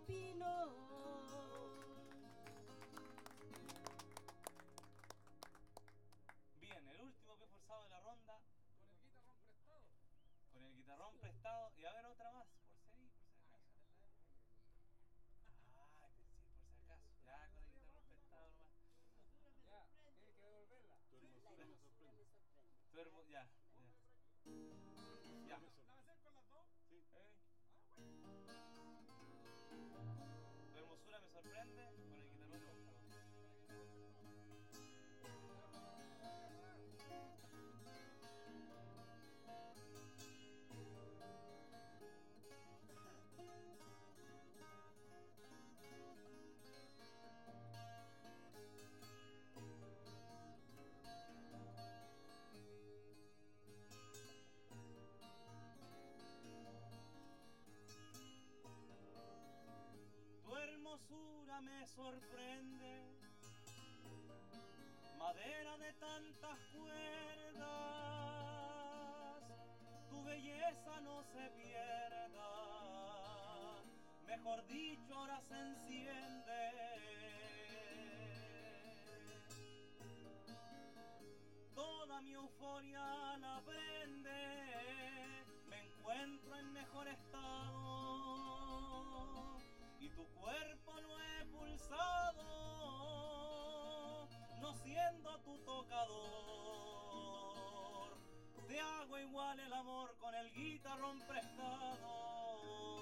pino. Bien, el último pie forzado de la ronda. Con el guitarrón prestado. Con el guitarrón prestado. Y a ver otra más, por si ahí, por si acaso. Ay, pensé por si acaso. Ya con el guitarrón prestado nomás. Ya, tiene que devolverla. Tu hermosura me sorprende. Ya. ¿La va a hacer con las dos? Sí. Tu hermosura me sorprende con el guitarrón prestado. Tu hermosura me sorprende, madera de tantas cuerdas, tu belleza no se pierda, mejor dicho ahora se enciende. Toda mi euforia la prende, me encuentro en mejor estado y tu cuerpo lo he pulsado, no siendo tu tocador. Te hago igual el amor con el guitarrón prestado.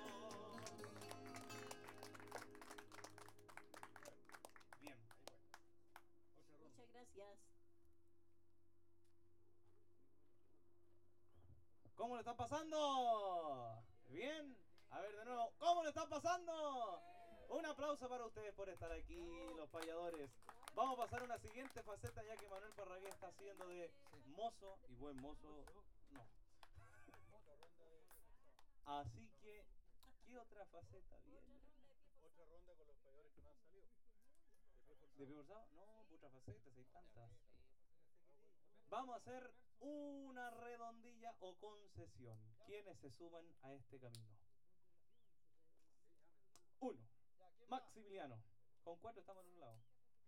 Bien. Muchas gracias. ¿Cómo lo están pasando? ¿Bien? A ver de nuevo, ¿cómo lo están pasando? Un aplauso para ustedes por estar aquí, los falladores. Vamos a pasar a una siguiente faceta ya que Manuel Parragués está haciendo de mozo y buen mozo. No. Así que, ¿qué otra faceta viene? Otra ronda con los falladores que no han salido. ¿De pie forzado? No, otras facetas, hay tantas. Vamos a hacer una redondilla o concesión. ¿Quiénes se suman a este camino? 1. Maximiliano. Con 4 estamos en un lado.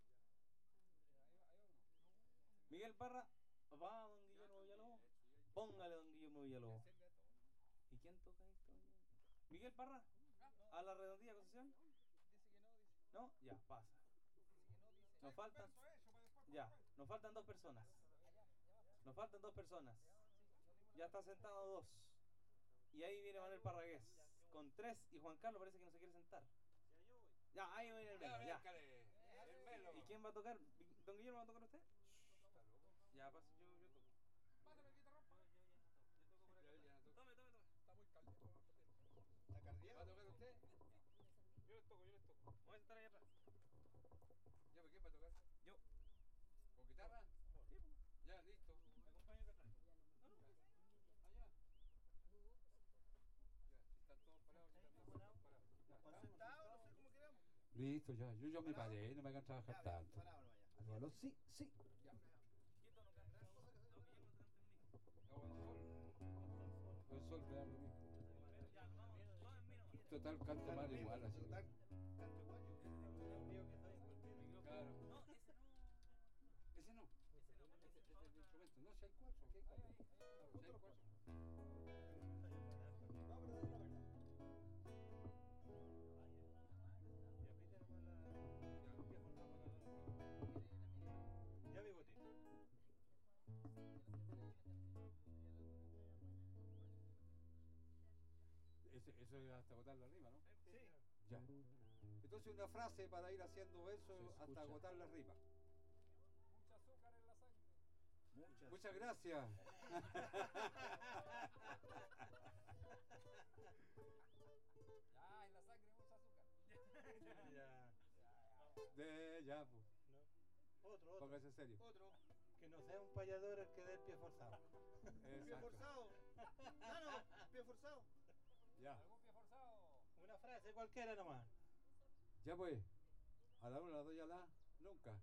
Miguel Parra. Va don Guillermo Villalobos. Póngale don Guillermo Villalobos. ¿Y quién toca esto? Miguel Parra. ¿A la redondilla concesión? Dice que no, dice. No, ya, pasa. Nos faltan. Ya, nos faltan 2 personas. Nos faltan 2 personas. Ya está sentado 2. Y ahí viene Manuel Parragués con 3 y Juan Carlos parece que no se quiere sentar. Ya, ahí viene el Melo. Ya. ¿Y quién va a tocar? ¿Don Guillermo va a tocar usted? Ya, paso, yo toco. Pásame el guitarrón. Yo toco por acá. Tome. Está muy caliente. ¿Está cardíaco? ¿Va a tocar usted? Yo les toco. Voy a sentar ahí atrás. ¿Ya, pero quién va a tocar? Yo. ¿Con guitarra? Sí, pues. Ya, listo. Me acompaño acá atrás. Allá. Ya, si están todos parados, yo también estoy parado. ¿O sentado? No sé cómo queramos. Listo, ya. Yo me paré, no me hagan trabajar tanto. Álvaro, sí. Ya. Quieto, no canta. Don Guillermo canta en mí. O el sol. El sol me da lo mismo. Ya, vamos. Todo en mí nomás. Total, canto mal igual, así. Total, canto igual. Claro. No, ese no. Ese no. Ese es el instrumento. No, si hay 4, aquí hay 4. Si hay 4. Ya mi botito. Eso es hasta agotarlo arriba, ¿no? Sí. Ya. Entonces una frase para ir haciendo verso hasta agotar la rima. Mucha azúcar en la sangre. Muchas gracias. Ya, en la sangre mucha azúcar. Ya. Ya, pues. No. Otro. Póngase serio. Otro. Que no sea un payador el que dé el pie forzado. Pie Exacto. forzado. No, pie forzado. Ya. ¿Algún pie forzado? Una frase cualquiera nomás. Ya pues. A la 1, a la 2 y a la nunca.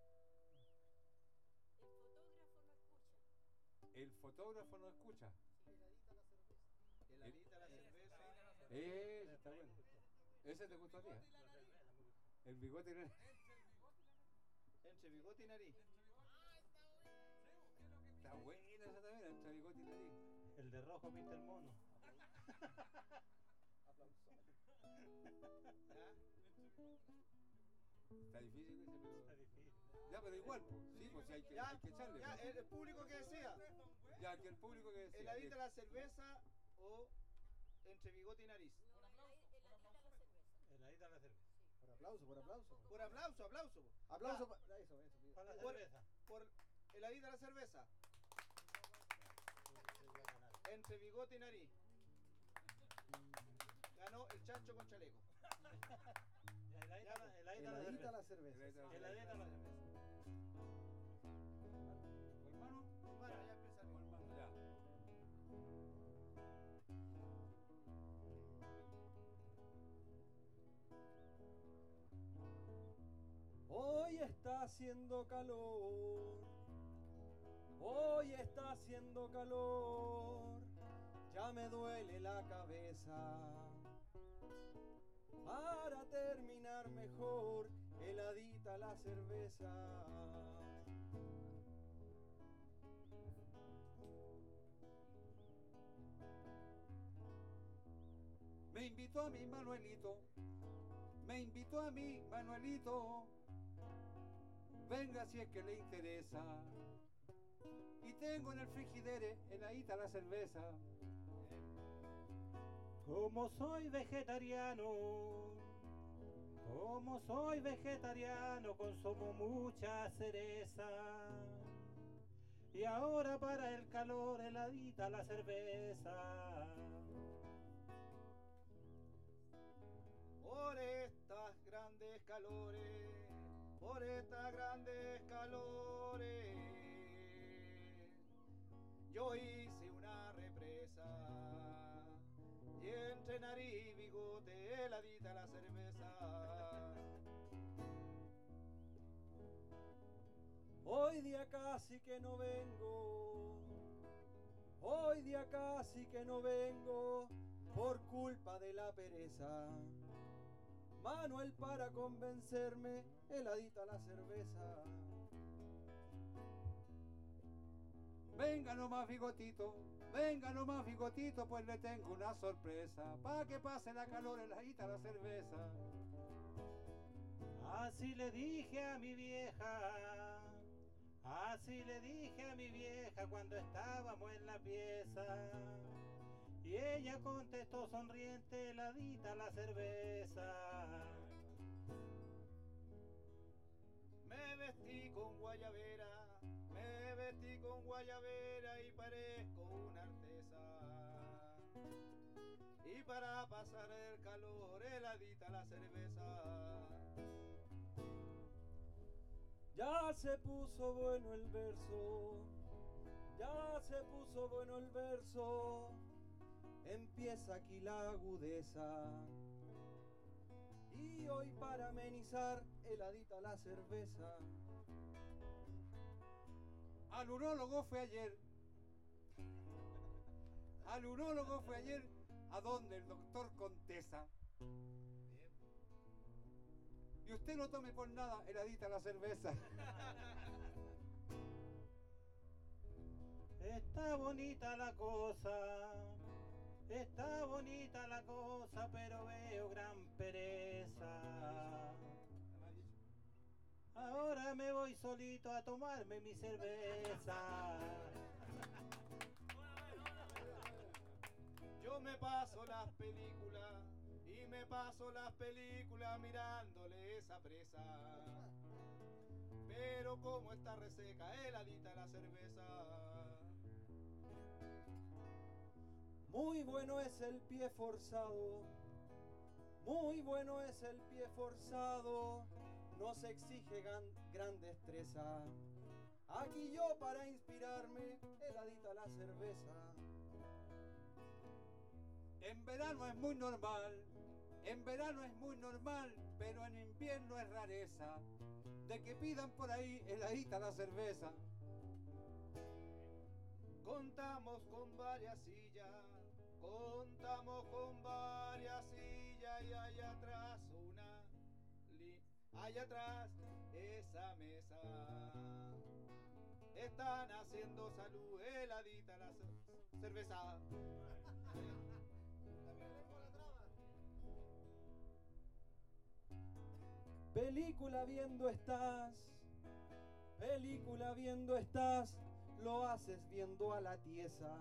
El fotógrafo no escucha. El fotógrafo no escucha. Heladita la cerveza. Heladita la cerveza. Eso está bueno. ¿Ese te gustó a ti? El bigote y la nariz. Entre bigote y nariz. Está buena esa también, entre bigote y nariz. El de rojo pinta el mono. Está difícil ese, pero... Está difícil. Ya, pero igual, pues. Sí, pues hay que echarle. Ya, pues. el público que decía. Ya, que el público que decía. ¿Heladita la cerveza o entre bigote y nariz? Heladita la cerveza. Por aplauso, por aplauso. Por aplauso, aplauso. Aplauso Ya, para eso. Para la Por- cerveza. por heladita la cerveza. Entre bigote y nariz. Ganó el chancho con chaleco. Ya, heladita la Heladita la cerveza. cerveza. Heladita la cerveza. Hermano, Bueno, ya empieza el gol. ya. Hoy está haciendo calor, hoy está haciendo calor, ya me duele la cabeza. Para terminar mejor, heladita la cerveza. Me invitó a mi Manuelito, me invitó a mi Manuelito, venga si es que le interesa. Y tengo en el frigidere heladita la cerveza. Como soy vegetariano, consumo mucha cereza. Y ahora para el calor, heladita la cerveza. Por estas grandes calores, yo hice una represa y entre nariz y bigote heladita la cerveza. Hoy día casi que no vengo, hoy día casi que no vengo, por culpa de la pereza. Manuel, para convencerme, heladita la cerveza. Venga nomás bigotito, pues le tengo una sorpresa. Pa' que pase la calor, heladita la cerveza. Así le dije a mi vieja, cuando estábamos en la pieza. Y ella contestó sonriente, heladita la cerveza. Me vestí con guayabera y parezco una artesa. Y para pasar el calor, heladita la cerveza. Ya se puso bueno el verso, ya se puso bueno el verso. Empieza aquí la agudeza. Y hoy para amenizar, heladita la cerveza. Al urólogo fue ayer, a donde el doctor Contesa. Y usted no tome por nada, heladita la cerveza. Está bonita la cosa, pero veo gran pereza. Ahora me voy solito a tomarme mi cerveza. Yo me paso las películas mirándole esa presa. Pero como está reseca, heladita la cerveza. Muy bueno es el pie forzado, muy bueno es el pie forzado, no se exige gran destreza. Aquí yo para inspirarme, heladita la cerveza. En verano es muy normal, pero en invierno es rareza de que pidan por ahí heladita la cerveza. Contamos con varias sillas allá atrás allá atrás esa mesa. Están haciendo salud, heladita la cerveza. Película viendo estás, lo haces viendo a la tiesa.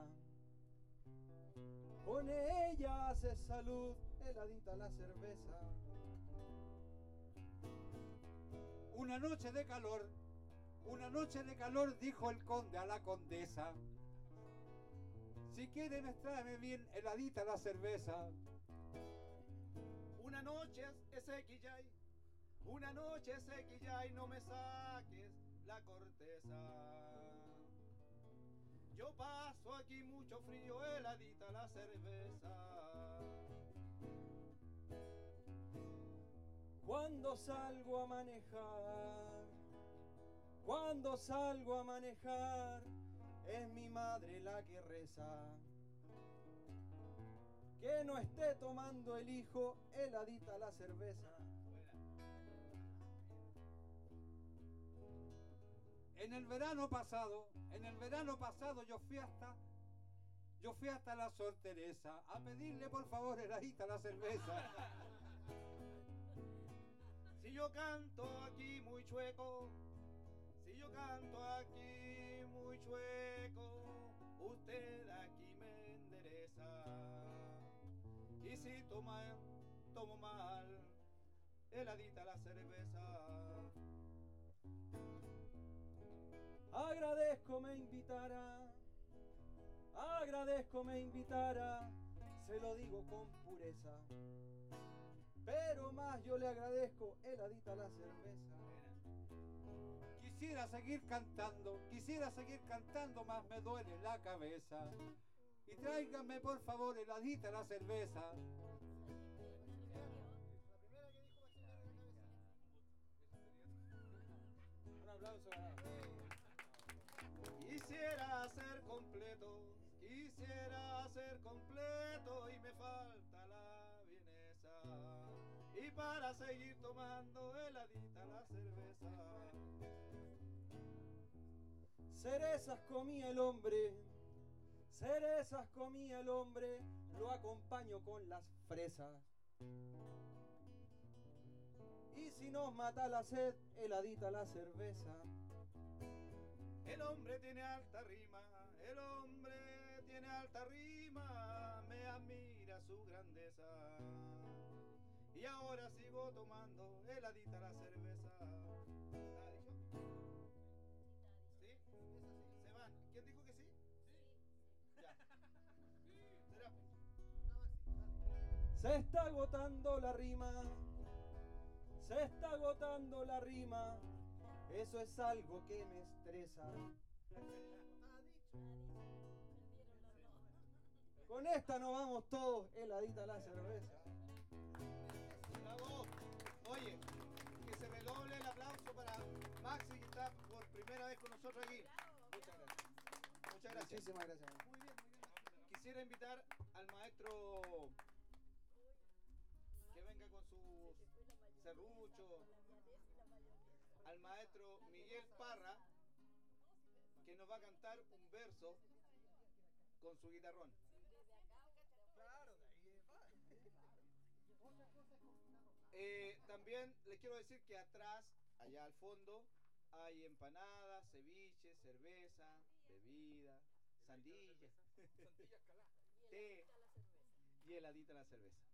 Con ella haces salud, heladita la cerveza. Una noche de calor, dijo el conde a la condesa. Si quieres, tráeme bien heladita la cerveza. Una noche es equillay, no me saques la corteza. Yo paso aquí mucho frío, heladita la cerveza. Cuando salgo a manejar, es mi madre la que reza. Que no esté tomando el hijo, heladita la cerveza. En el verano pasado yo fui hasta la Sor Teresa a pedirle por favor heladita la cerveza. Si yo canto aquí muy chueco, usted aquí me endereza. Y si tomo mal, heladita la cerveza. Agradezco me invitara, se lo digo con pureza. Pero más yo le agradezco heladita la cerveza. Quisiera seguir cantando, más me duele la cabeza. Y tráiganme por favor heladita la cerveza. Un aplauso. Quisiera ser completo y me falta la vienesa. Y para seguir tomando heladita la cerveza. Cerezas comía el hombre, lo acompaño con las fresas. Y si nos mata la sed, heladita la cerveza. El hombre tiene alta rima, me admira su grandeza. Y ahora sigo tomando heladita la cerveza. ¿Sí? ¿Se van? ¿Quién dijo que sí? Ya. ¿Será? Se está agotando la rima, eso es algo que me estresa. Con esta nos vamos todos, heladita la cerveza. Bravo. Oye, que se redoble el aplauso para Maxi, que está por primera vez con nosotros aquí. Muchas gracias. Muchísimas gracias. Muy bien. Quisiera invitar al maestro que venga con sus serruchos, al maestro Miguel Parra, que nos va a cantar un verso con su guitarrón. También les quiero decir que atrás, allá al fondo, hay empanadas, ceviche, cerveza, bebida, sandilla, té y heladita la cerveza.